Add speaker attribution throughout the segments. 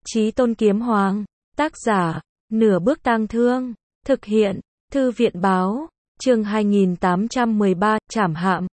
Speaker 1: Chí Tôn Kiếm Hoàng, tác giả, Nửa Bước Tang Thương, thực hiện, Thư viện Báo, chương 2813, Trảm Hạm,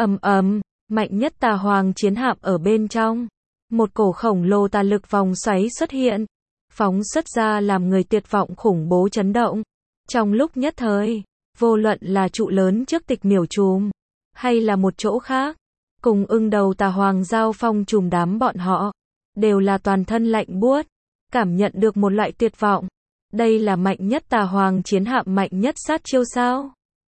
Speaker 1: mạnh nhất Tà Hoàng chiến hạm ở bên trong. Một cổ khổng lồ tà lực vòng xoáy xuất hiện, phóng xuất ra làm người tuyệt vọng khủng bố chấn động. Trong lúc nhất thời, vô luận là trụ lớn trước Tịch Miểu Trùm, hay là một chỗ khác, cùng ưng đầu Tà Hoàng giao phong trùm đám bọn họ, đều là toàn thân lạnh buốt, cảm nhận được một loại tuyệt vọng. Đây là mạnh nhất Tà Hoàng chiến hạm mạnh nhất sát chiêu sao?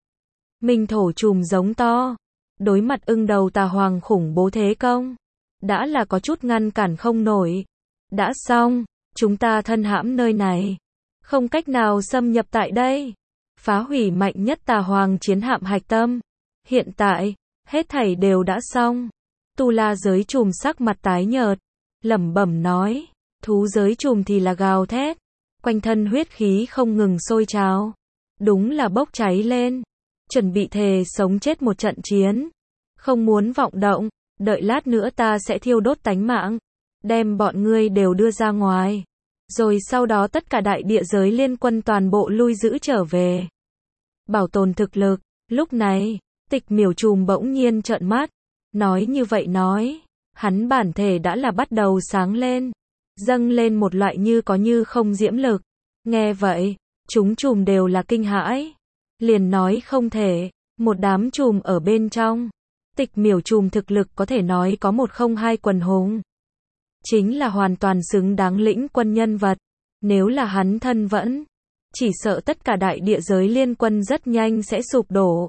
Speaker 1: Minh Thổ Trùm giống to, đối mặt ưng đầu Tà Hoàng khủng bố thế công, đã là có chút ngăn cản không nổi. Đã xong, chúng ta thân hãm nơi này, không cách nào xâm nhập tại đây, phá hủy mạnh nhất Tà Hoàng chiến hạm hạch tâm. Hiện tại, hết thảy đều đã xong. Tu La giới trùm sắc mặt tái nhợt, lẩm bẩm nói, thú giới trùm thì là gào thét, quanh thân huyết khí không ngừng sôi trào, đúng là bốc cháy lên, chuẩn bị thề sống chết một trận chiến. Không muốn vọng động, đợi lát nữa ta sẽ thiêu đốt tánh mạng, đem bọn ngươi đều đưa ra ngoài, rồi sau đó tất cả đại địa giới liên quân toàn bộ lui giữ trở về, bảo tồn thực lực. Lúc này, Tịch Miểu Trùm bỗng nhiên trợn mắt, nói như vậy nói, hắn bản thể đã là bắt đầu sáng lên, dâng lên một loại như có như không diễm lực. Nghe vậy, chúng trùm đều là kinh hãi, liền nói không thể, một đám trùm ở bên trong. Tịch Miểu Trùm thực lực có thể nói có một không hai quần hùng, chính là hoàn toàn xứng đáng lĩnh quân nhân vật. Nếu là hắn thân vẫn, chỉ sợ tất cả đại địa giới liên quân rất nhanh sẽ sụp đổ.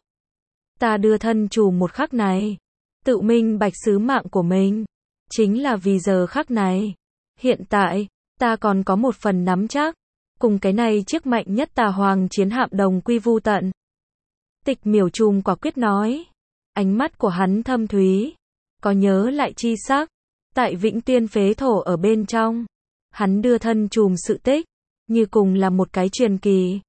Speaker 1: Ta đưa thân trùm một khắc này, tự minh bạch sứ mạng của mình, chính là vì giờ khắc này. Hiện tại, ta còn có một phần nắm chắc, cùng cái này chiếc mạnh nhất Tà Hoàng chiến hạm đồng quy vu tận. Tịch Miểu Trùm quả quyết nói, ánh mắt của hắn thâm thúy, có nhớ lại chi sắc. Tại Vĩnh Tuyên phế thổ ở bên trong, hắn đưa thân trùm sự tích, như cùng là một cái truyền kỳ.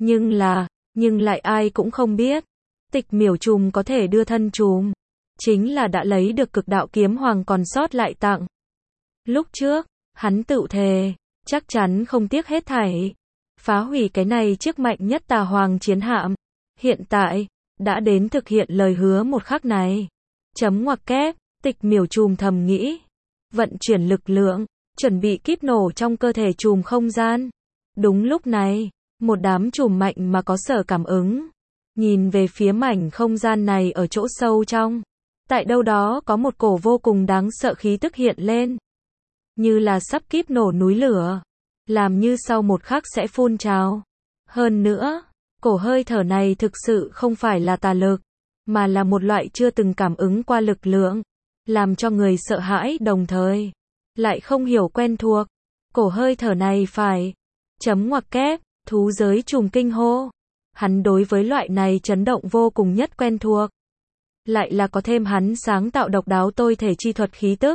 Speaker 1: Nhưng lại ai cũng không biết, Tịch Miểu Trùm có thể đưa thân trùm, chính là đã lấy được Cực Đạo Kiếm Hoàng còn sót lại tặng. Lúc trước, hắn tự thề, chắc chắn không tiếc hết thảy, phá hủy cái này chiếc mạnh nhất Tà Hoàng chiến hạm. Hiện tại, đã đến thực hiện lời hứa một khắc này. Chấm ngoặc kép, Tịch Miểu Trùm thầm nghĩ, vận chuyển lực lượng, chuẩn bị kíp nổ trong cơ thể trùm không gian. Đúng lúc này, một đám trùm mạnh mà có sở cảm ứng, nhìn về phía mảnh không gian này ở chỗ sâu trong. Tại đâu đó có một cổ vô cùng đáng sợ khí tức hiện lên, như là sắp kíp nổ núi lửa, làm như sau một khắc sẽ phun trào. Hơn nữa, cổ hơi thở này thực sự không phải là tà lực, mà là một loại chưa từng cảm ứng qua lực lượng, làm cho người sợ hãi đồng thời lại không hiểu quen thuộc. Cổ hơi thở này phải, chấm ngoặc kép, thú giới trùm kinh hô. Hắn đối với loại này chấn động vô cùng nhất quen thuộc, lại là có thêm hắn sáng tạo độc đáo tôi thể chi thuật khí tức.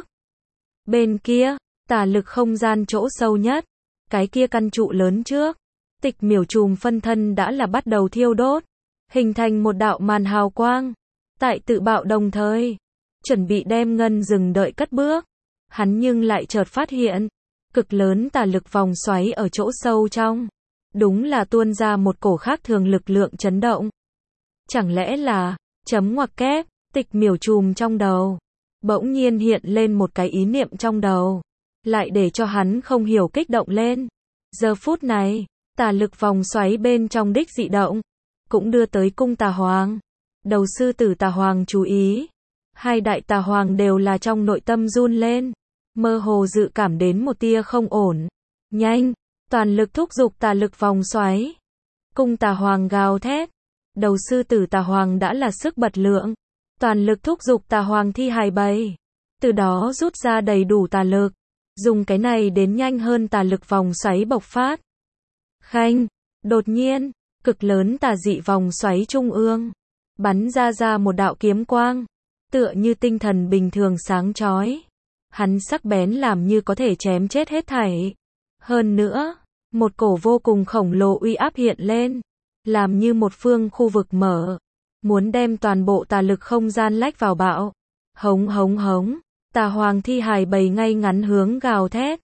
Speaker 1: Bên kia, tà lực không gian chỗ sâu nhất, cái kia căn trụ lớn trước, Tịch Miểu Trùm phân thân đã là bắt đầu thiêu đốt, hình thành một đạo màn hào quang. Tại tự bạo đồng thời, chuẩn bị đem ngân dừng đợi cất bước, hắn nhưng lại chợt phát hiện, cực lớn tà lực vòng xoáy ở chỗ sâu trong, đúng là tuôn ra một cổ khác thường lực lượng chấn động. Chẳng lẽ là, chấm ngoặc kép, Tịch Miểu Trùm trong đầu, bỗng nhiên hiện lên một cái ý niệm trong đầu, lại để cho hắn không hiểu kích động lên. Giờ phút này, tà lực vòng xoáy bên trong đích dị động, cũng đưa tới cung Tà Hoàng, đầu sư tử Tà Hoàng chú ý. Hai đại Tà Hoàng đều là trong nội tâm run lên, mơ hồ dự cảm đến một tia không ổn. Nhanh, toàn lực thúc giục tà lực vòng xoáy. Cung Tà Hoàng gào thét, đầu sư tử Tà Hoàng đã là sức bật lượng, toàn lực thúc giục Tà Hoàng thi hài bầy, từ đó rút ra đầy đủ tà lực, dùng cái này đến nhanh hơn tà lực vòng xoáy bộc phát. Khanh, đột nhiên, cực lớn tà dị vòng xoáy trung ương, bắn ra một đạo kiếm quang, tựa như tinh thần bình thường sáng chói. Hắn sắc bén làm như có thể chém chết hết thảy. Hơn nữa, một cổ vô cùng khổng lồ uy áp hiện lên, làm như một phương khu vực mở, muốn đem toàn bộ tà lực không gian lách vào bạo. Hống hống hống, Tà Hoàng thi hài bầy ngay ngắn hướng gào thét,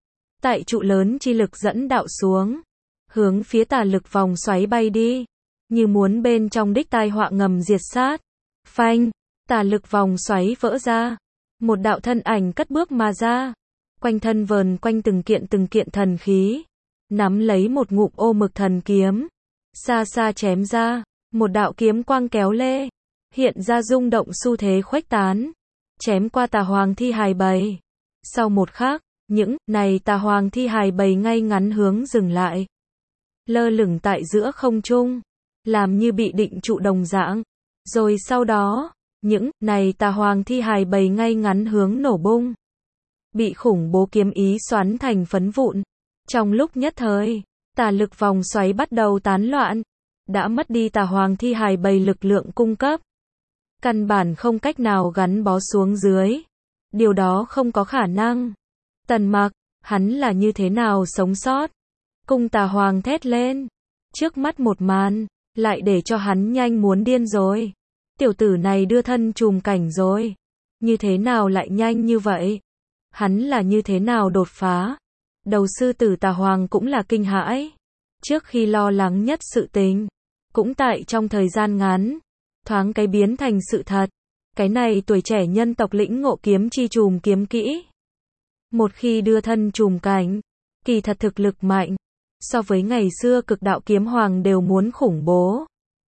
Speaker 1: tại trụ lớn chi lực dẫn đạo xuống, hướng phía tà lực vòng xoáy bay đi, như muốn bên trong đích tai họa ngầm diệt sát. Phanh, tà lực vòng xoáy vỡ ra, một đạo thân ảnh cất bước mà ra, quanh thân vờn quanh từng kiện thần khí, nắm lấy một ngụm ô mực thần kiếm, xa xa chém ra, một đạo kiếm quang kéo lê, hiện ra rung động xu thế khuếch tán, chém qua tà hoàng thi hài bầy. Sau một khắc, những này tà hoàng thi hài bầy ngay ngắn hướng dừng lại, lơ lửng tại giữa không trung, làm như bị định trụ đồng dạng. Rồi sau đó, những này tà hoàng thi hài bầy ngay ngắn hướng nổ bung, bị khủng bố kiếm ý xoắn thành phấn vụn. Trong lúc nhất thời, tà lực vòng xoáy bắt đầu tán loạn, đã mất đi tà hoàng thi hài bầy lực lượng cung cấp, căn bản không cách nào gắn bó xuống dưới. Điều đó không có khả năng. Tần Mặc, hắn là như thế nào sống sót? Cung tà hoàng thét lên. Trước mắt một màn, lại để cho hắn nhanh muốn điên rồi. Tiểu tử này đưa thân trùm cảnh rồi. Như thế nào lại nhanh như vậy? Hắn là như thế nào đột phá? Đầu sư tử tà hoàng cũng là kinh hãi. Trước khi lo lắng nhất sự tình, cũng tại trong thời gian ngắn, thoáng cái biến thành sự thật. Cái này tuổi trẻ nhân tộc lĩnh ngộ kiếm chi trùm kiếm kỹ. Một khi đưa thân trùm cảnh, kỳ thật thực lực mạnh, so với ngày xưa cực đạo kiếm hoàng đều muốn khủng bố.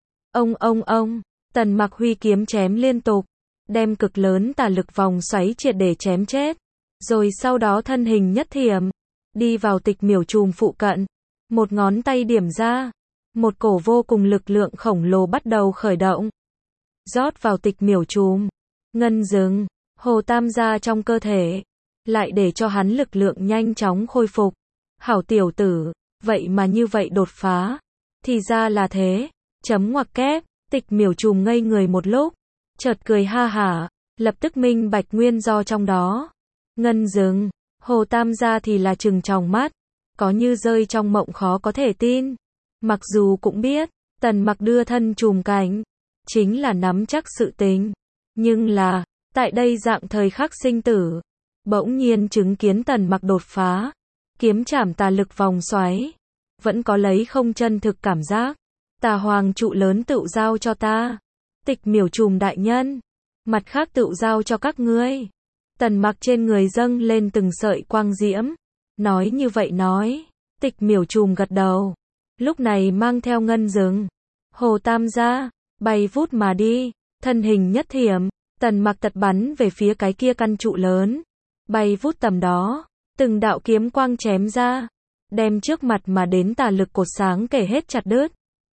Speaker 1: Ông, Tần Mặc huy kiếm chém liên tục, đem cực lớn tà lực vòng xoáy triệt để chém chết. Rồi sau đó thân hình nhất thiểm, đi vào tịch miểu trùm phụ cận, một ngón tay điểm ra, một cổ vô cùng lực lượng khổng lồ bắt đầu khởi động, rót vào tịch miểu trùm, ngân dừng, hồ tam gia trong cơ thể, lại để cho hắn lực lượng nhanh chóng khôi phục. Hảo tiểu tử, vậy mà như vậy đột phá, thì ra là thế. Chấm ngoặc kép, tịch miểu trùm ngây người một lúc, chợt cười ha hả, lập tức minh bạch nguyên do trong đó. Ngân dừng, hồ tam gia thì là trừng tròng mắt, có như rơi trong mộng khó có thể tin. Mặc dù cũng biết, Tần Mặc đưa thân trùm cảnh, chính là nắm chắc sự tình. Nhưng là, tại đây dạng thời khắc sinh tử, bỗng nhiên chứng kiến Tần Mặc đột phá, kiếm chảm tà lực vòng xoáy, vẫn có lấy không chân thực cảm giác. Tà hoàng trụ lớn tựu giao cho ta, tịch miểu trùm đại nhân, mặt khác tựu giao cho các ngươi. Tần Mặc trên người dâng lên từng sợi quang diễm, nói như vậy nói, tịch miểu trùm gật đầu, lúc này mang theo ngân dừng, hồ tam gia, bay vút mà đi, thân hình nhất thiểm, Tần Mặc tật bắn về phía cái kia căn trụ lớn, bay vút tầm đó, từng đạo kiếm quang chém ra, đem trước mặt mà đến tà lực cột sáng kể hết chặt đứt.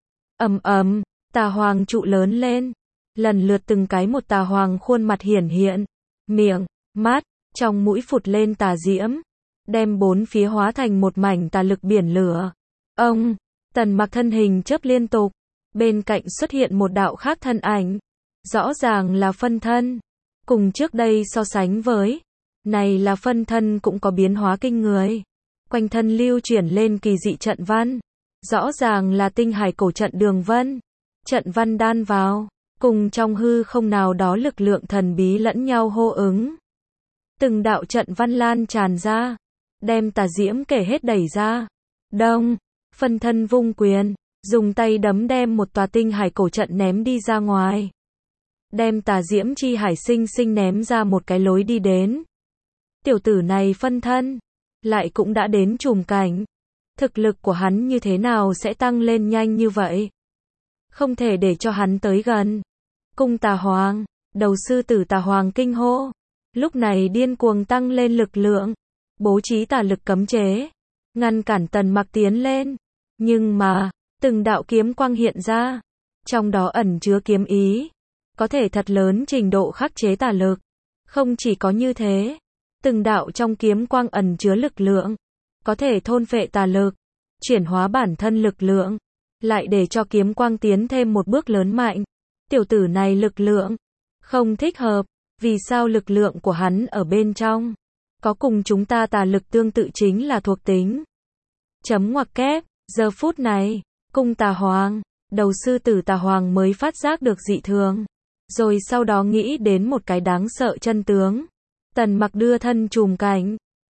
Speaker 1: Tà hoàng trụ lớn lên, lần lượt từng cái một tà hoàng khuôn mặt hiển hiện, miệng, mắt, trong mũi phụt lên tà diễm, đem bốn phía hóa thành một mảnh tà lực biển lửa. Tần Mặc thân hình chớp liên tục, bên cạnh xuất hiện một đạo khác thân ảnh, rõ ràng là phân thân. Cùng trước đây so sánh với, này là phân thân cũng có biến hóa kinh người. Quanh thân lưu chuyển lên kỳ dị trận văn, rõ ràng là tinh hải cổ trận đường vân. Trận văn đan vào, cùng trong hư không nào đó lực lượng thần bí lẫn nhau hô ứng. Từng đạo trận văn lan tràn ra, đem tà diễm kể hết đẩy ra. Đông, phân thân vung quyền, dùng tay đấm đem một tòa tinh hải cổ trận ném đi ra ngoài. Đem tà diễm chi hải sinh sinh ném ra một cái lối đi đến. Tiểu tử này phân thân, lại cũng đã đến trùm cảnh. Thực lực của hắn như thế nào sẽ tăng lên nhanh như vậy? Không thể để cho hắn tới gần. Cung tà hoàng, đầu sư tử tà hoàng kinh hô. Lúc này điên cuồng tăng lên lực lượng, bố trí tà lực cấm chế, ngăn cản Tần Mặc tiến lên. Nhưng mà, từng đạo kiếm quang hiện ra, trong đó ẩn chứa kiếm ý, có thể thật lớn trình độ khắc chế tà lực. Không chỉ có như thế, từng đạo trong kiếm quang ẩn chứa lực lượng, có thể thôn phệ tà lực, chuyển hóa bản thân lực lượng, lại để cho kiếm quang tiến thêm một bước lớn mạnh. Tiểu tử này lực lượng không thích hợp, vì sao lực lượng của hắn ở bên trong có cùng chúng ta tà lực tương tự chính là thuộc tính. Chấm ngoặc kép, giờ phút này, cung tà hoàng, đầu sư tử tà hoàng mới phát giác được dị thường, rồi sau đó nghĩ đến một cái đáng sợ chân tướng. Tần Mặc đưa thân trùm cảnh,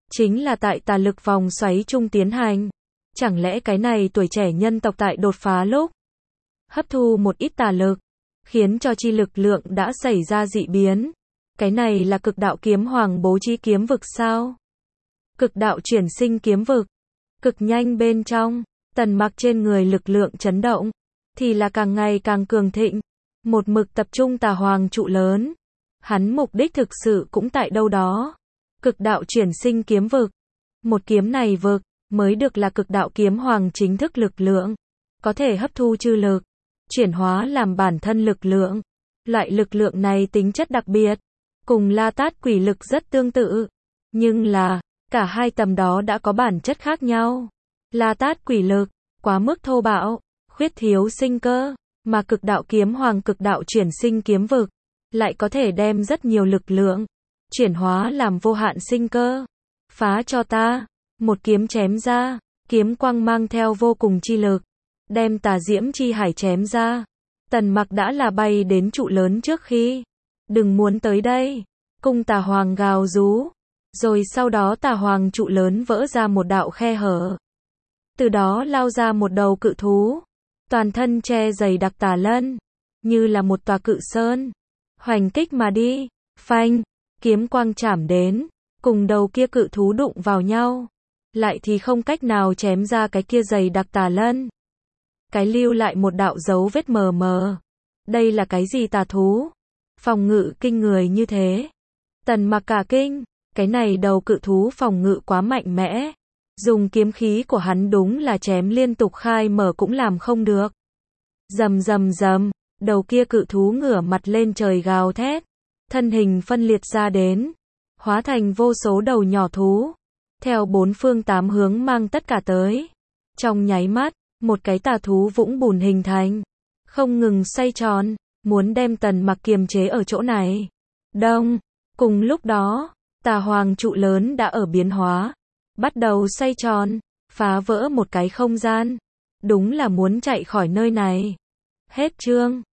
Speaker 1: chính là tại tà lực vòng xoáy trung tiến hành. Chẳng lẽ cái này tuổi trẻ nhân tộc tại đột phá lúc hấp thu một ít tà lực, khiến cho chi lực lượng đã xảy ra dị biến. Cái này là cực đạo kiếm hoàng bố trí kiếm vực sao? Cực đạo chuyển sinh kiếm vực. Cực nhanh bên trong, Tần Mặc trên người lực lượng chấn động, thì là càng ngày càng cường thịnh. Một mực tập trung tà hoàng trụ lớn. Hắn mục đích thực sự cũng tại đâu đó. Cực đạo chuyển sinh kiếm vực. Một kiếm này vực, mới được là cực đạo kiếm hoàng chính thức lực lượng. Có thể hấp thu chư lực, chuyển hóa làm bản thân lực lượng. Loại lực lượng này tính chất đặc biệt, cùng La Tát quỷ lực rất tương tự. Nhưng là, cả hai tầm đó đã có bản chất khác nhau. La Tát quỷ lực, quá mức thô bạo, khuyết thiếu sinh cơ. Mà cực đạo kiếm hoàng cực đạo chuyển sinh kiếm vực, lại có thể đem rất nhiều lực lượng, chuyển hóa làm vô hạn sinh cơ. Phá cho ta, một kiếm chém ra, kiếm quang mang theo vô cùng chi lực, đem tà diễm chi hải chém ra. Tần Mặc đã là bay đến trụ lớn trước khi, đừng muốn tới đây, cung tà hoàng gào rú. Rồi sau đó tà hoàng trụ lớn vỡ ra một đạo khe hở. Từ đó lao ra một đầu cự thú, toàn thân che dày đặc tà lân, như là một tòa cự sơn, hoành kích mà đi. Phanh, kiếm quang chảm đến, cùng đầu kia cự thú đụng vào nhau, lại thì không cách nào chém ra cái kia dày đặc tà lân. Cái lưu lại một đạo dấu vết mờ mờ. Đây là cái gì tà thú? Phòng ngự kinh người như thế. Tần Mặc cả kinh, cái này đầu cự thú phòng ngự quá mạnh mẽ. Dùng kiếm khí của hắn đúng là chém liên tục khai mở cũng làm không được. Rầm rầm rầm, đầu kia cự thú ngửa mặt lên trời gào thét, thân hình phân liệt ra đến, hóa thành vô số đầu nhỏ thú, theo bốn phương tám hướng mang tất cả tới. Trong nháy mắt, một cái tà thú vũng bùn hình thành, không ngừng xoay tròn, muốn đem Tần Mặc kiềm chế ở chỗ này. Đông, cùng lúc đó, tà hoàng trụ lớn đã ở biến hóa, bắt đầu xoay tròn, phá vỡ một cái không gian. Đúng là muốn chạy khỏi nơi này. Hết chương.